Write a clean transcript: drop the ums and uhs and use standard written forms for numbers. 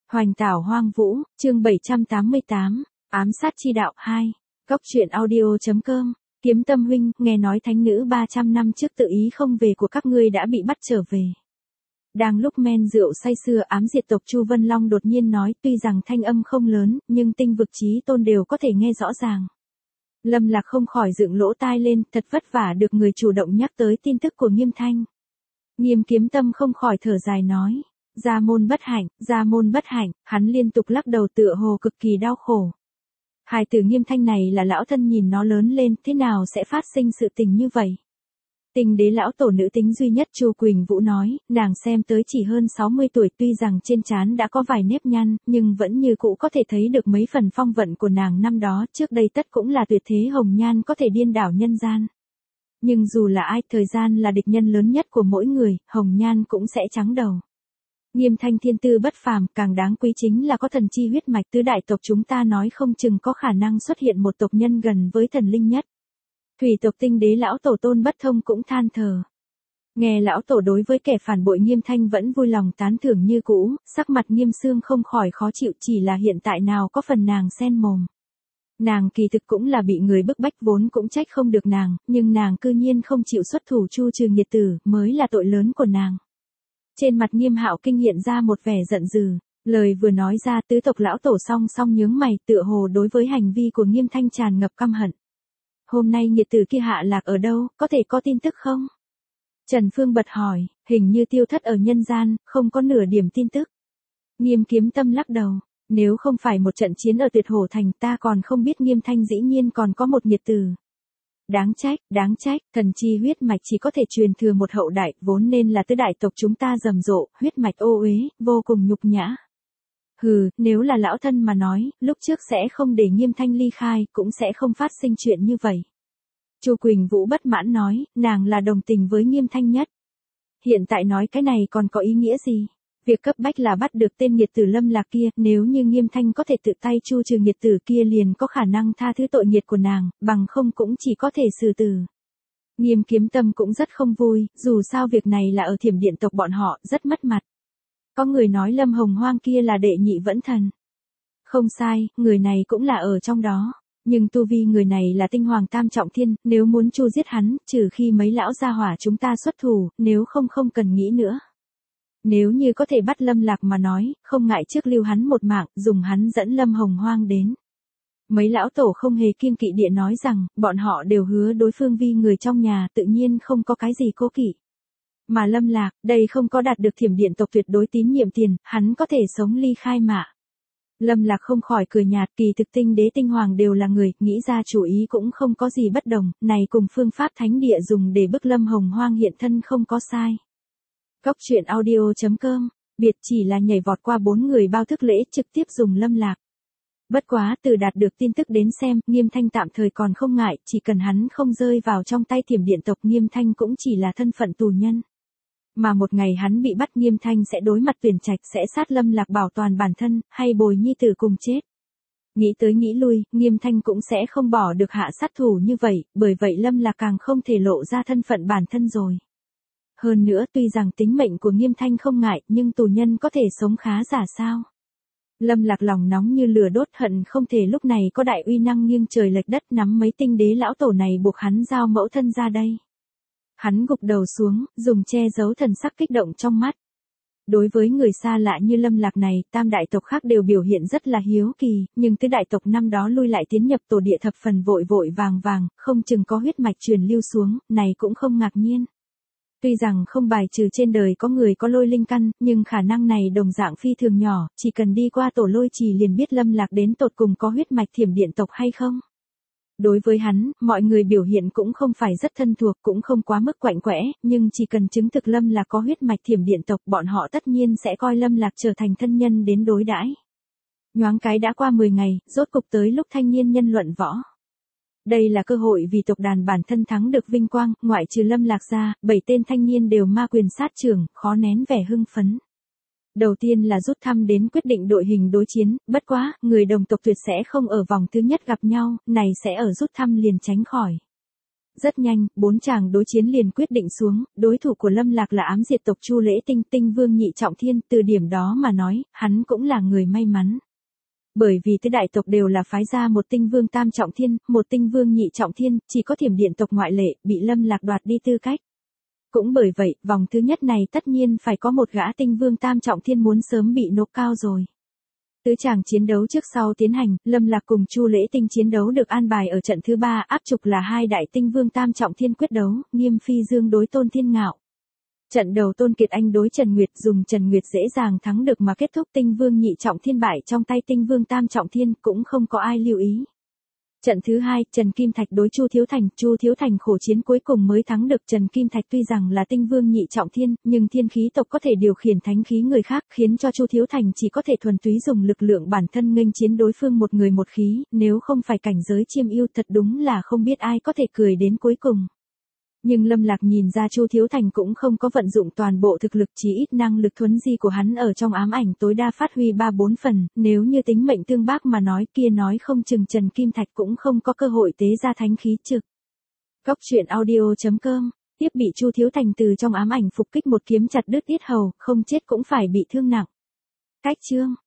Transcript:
Hoành tảo hoang vũ, chương 788, ám sát chi đạo 2. Cốc truyện audio.com. Kiếm Tâm huynh, nghe nói thánh nữ 300 năm trước tự ý không về của các ngươi đã bị bắt trở về. Đang lúc men rượu say sưa ám diệt tộc Chu Vân Long đột nhiên nói, tuy rằng thanh âm không lớn, nhưng tinh vực chí tôn đều có thể nghe rõ ràng. Lâm Lạc không khỏi dựng lỗ tai lên, thật vất vả được người chủ động nhắc tới tin tức của Nghiêm Thanh. Nghiêm Kiếm Tâm không khỏi thở dài nói, gia môn bất hạnh, hắn liên tục lắc đầu tựa hồ cực kỳ đau khổ. Hài tử Nghiêm Thanh này là lão thân nhìn nó lớn lên, thế nào sẽ phát sinh sự tình như vậy? Tình đế lão tổ nữ tính duy nhất Chu Quỳnh Vũ nói, nàng xem tới chỉ hơn 60 tuổi, tuy rằng trên trán đã có vài nếp nhăn, nhưng vẫn như cũ có thể thấy được mấy phần phong vận của nàng năm đó, trước đây tất cũng là tuyệt thế hồng nhan có thể điên đảo nhân gian. Nhưng dù là ai, thời gian là địch nhân lớn nhất của mỗi người, hồng nhan cũng sẽ trắng đầu. Nghiêm Thanh thiên tư bất phàm, càng đáng quý chính là có thần chi huyết mạch, tứ đại tộc chúng ta nói không chừng có khả năng xuất hiện một tộc nhân gần với thần linh nhất. Thủy tộc tinh đế lão tổ Tôn Bất Thông cũng than thở. Nghe lão tổ đối với kẻ phản bội Nghiêm Thanh vẫn vui lòng tán thưởng như cũ, sắc mặt Nghiêm Xương không khỏi khó chịu, chỉ là hiện tại nào có phần nàng sen mồm. Nàng kỳ thực cũng là bị người bức bách, vốn cũng trách không được nàng, nhưng nàng cư nhiên không chịu xuất thủ chu trừ nghiệt tử, mới là tội lớn của nàng. Trên mặt Nghiêm Hạo Kinh hiện ra một vẻ giận dữ, lời vừa nói ra tứ tộc lão tổ song song nhướng mày, tựa hồ đối với hành vi của Nghiêm Thanh tràn ngập căm hận. Hôm nay nghiệt tử kia hạ lạc ở đâu, có thể có tin tức không? Trần Phương bật hỏi, hình như tiêu thất ở nhân gian, không có nửa điểm tin tức. Nghiêm Kiếm Tâm lắc đầu, nếu không phải một trận chiến ở Tuyệt Hổ Thành ta còn không biết Nghiêm Thanh dĩ nhiên còn có một nghiệt tử. Đáng trách, thần chi huyết mạch chỉ có thể truyền thừa một hậu đại, vốn nên là tứ đại tộc chúng ta rầm rộ, huyết mạch ô uế, vô cùng nhục nhã. Hừ, nếu là lão thân mà nói, lúc trước sẽ không để Nghiêm Thanh ly khai, cũng sẽ không phát sinh chuyện như vậy. Chu Quỳnh Vũ bất mãn nói, nàng là đồng tình với Nghiêm Thanh nhất. Hiện tại nói cái này còn có ý nghĩa gì? Việc cấp bách là bắt được tên nghiệt tử Lâm Lạc kia, nếu như Nghiêm Thanh có thể tự tay chu trừ nghiệt tử kia liền có khả năng tha thứ tội nghiệt của nàng, bằng không cũng chỉ có thể xử tử. Nghiêm Kiếm Tâm cũng rất không vui, dù sao việc này là ở Thiểm Điện tộc bọn họ, rất mất mặt. Có người nói Lâm Hồng Hoang kia là đệ nhị vẫn thần. Không sai, người này cũng là ở trong đó. Nhưng tu vi người này là tinh hoàng tam trọng thiên, nếu muốn chu giết hắn, trừ khi mấy lão gia hỏa chúng ta xuất thủ, nếu không cần nghĩ nữa. Nếu như có thể bắt Lâm Lạc mà nói, không ngại trước lưu hắn một mạng, dùng hắn dẫn Lâm Hồng Hoang đến. Mấy lão tổ không hề kiêng kỵ địa nói rằng, bọn họ đều hứa đối phương vi người trong nhà, tự nhiên không có cái gì cố kỵ. Mà Lâm Lạc, đây không có đạt được Thiểm Điện tộc tuyệt đối tín nhiệm tiền, hắn có thể sống ly khai mà. Lâm Lạc không khỏi cười nhạt, kỳ thực tinh đế tinh hoàng đều là người, nghĩ ra chủ ý cũng không có gì bất đồng, này cùng phương pháp thánh địa dùng để bức Lâm Hồng Hoang hiện thân không có sai. Cốc truyện audio.com, biệt chỉ là nhảy vọt qua 4 người bao thức lễ trực tiếp dùng Lâm Lạc. Bất quá từ đạt được tin tức đến xem, Nghiêm Thanh tạm thời còn không ngại, chỉ cần hắn không rơi vào trong tay Thiểm Điện tộc Nghiêm Thanh cũng chỉ là thân phận tù nhân. Mà một ngày hắn bị bắt Nghiêm Thanh sẽ đối mặt tuyển trạch, sẽ sát Lâm Lạc bảo toàn bản thân, hay bồi nhi tử cùng chết. Nghĩ tới nghĩ lui, Nghiêm Thanh cũng sẽ không bỏ được hạ sát thủ như vậy, bởi vậy Lâm Lạc càng không thể lộ ra thân phận bản thân rồi. Hơn nữa tuy rằng tính mệnh của Nghiêm Thanh không ngại, nhưng tù nhân có thể sống khá giả sao? Lâm Lạc lòng nóng như lửa đốt, hận không thể lúc này có đại uy năng nghiêng trời lệch đất nắm mấy tinh đế lão tổ này buộc hắn giao mẫu thân ra đây. Hắn gục đầu xuống, dùng che giấu thần sắc kích động trong mắt. Đối với người xa lạ như Lâm Lạc này, tam đại tộc khác đều biểu hiện rất là hiếu kỳ, nhưng tứ đại tộc năm đó lui lại tiến nhập tổ địa thập phần vội vàng, không chừng có huyết mạch truyền lưu xuống, này cũng không ngạc nhiên. Tuy rằng không bài trừ trên đời có người có lôi linh căn, nhưng khả năng này đồng dạng phi thường nhỏ, chỉ cần đi qua tổ lôi trì liền biết Lâm Lạc đến tột cùng có huyết mạch Thiểm Điện tộc hay không. Đối với hắn, mọi người biểu hiện cũng không phải rất thân thuộc, cũng không quá mức quạnh quẽ, nhưng chỉ cần chứng thực Lâm Lạc có huyết mạch Thiểm Điện tộc, bọn họ tất nhiên sẽ coi Lâm Lạc trở thành thân nhân đến đối đãi. Nhoáng cái đã qua 10 ngày, rốt cục tới lúc thanh niên nhân luận võ. Đây là cơ hội vì tộc đàn bản thân thắng được vinh quang, ngoại trừ Lâm Lạc ra, 7 tên thanh niên đều ma quyền sát trưởng, khó nén vẻ hưng phấn. Đầu tiên là rút thăm đến quyết định đội hình đối chiến, bất quá, người đồng tộc tuyệt sẽ không ở vòng thứ nhất gặp nhau, này sẽ ở rút thăm liền tránh khỏi. Rất nhanh, 4 chàng đối chiến liền quyết định xuống, đối thủ của Lâm Lạc là ám diệt tộc Chu Lễ Tinh, Tinh Vương Nhị Trọng Thiên, từ điểm đó mà nói, hắn cũng là người may mắn. Bởi vì tứ đại tộc đều là phái ra một Tinh Vương Tam Trọng Thiên, một Tinh Vương Nhị Trọng Thiên, chỉ có Thiểm Điện tộc ngoại lệ, bị Lâm Lạc đoạt đi tư cách. Cũng bởi vậy, vòng thứ nhất này tất nhiên phải có một gã Tinh Vương Tam Trọng Thiên muốn sớm bị nộp cao rồi. Tứ chàng chiến đấu trước sau tiến hành, Lâm Lạc cùng Chu Lễ Tinh chiến đấu được an bài ở trận thứ 3, áp trục là hai đại Tinh Vương Tam Trọng Thiên quyết đấu, Nghiêm Phi Dương đối Tôn Thiên Ngạo. Trận đầu Tôn Kiệt Anh đối Trần Nguyệt, dùng Trần Nguyệt dễ dàng thắng được mà kết thúc Tinh Vương Nhị Trọng Thiên bại trong tay Tinh Vương Tam Trọng Thiên, cũng không có ai lưu ý. Trận thứ 2, Trần Kim Thạch đối Chu Thiếu Thành khổ chiến cuối cùng mới thắng được. Trần Kim Thạch tuy rằng là Tinh Vương Nhị Trọng Thiên, nhưng thiên khí tộc có thể điều khiển thánh khí người khác, khiến cho Chu Thiếu Thành chỉ có thể thuần túy dùng lực lượng bản thân nghênh chiến đối phương một người một khí, nếu không phải cảnh giới chiêm yêu thật đúng là không biết ai có thể cười đến cuối cùng. Nhưng Lâm Lạc nhìn ra Chu Thiếu Thành cũng không có vận dụng toàn bộ thực lực, chỉ ít năng lực thuấn di của hắn ở trong ám ảnh tối đa phát huy 3-4 phần, nếu như tính mệnh tương bác mà nói kia nói không chừng Trần Kim Thạch cũng không có cơ hội tế ra thánh khí trực. Góc truyện audio.com, tiếp bị Chu Thiếu Thành từ trong ám ảnh phục kích một kiếm chặt đứt yết hầu, không chết cũng phải bị thương nặng. Cách chương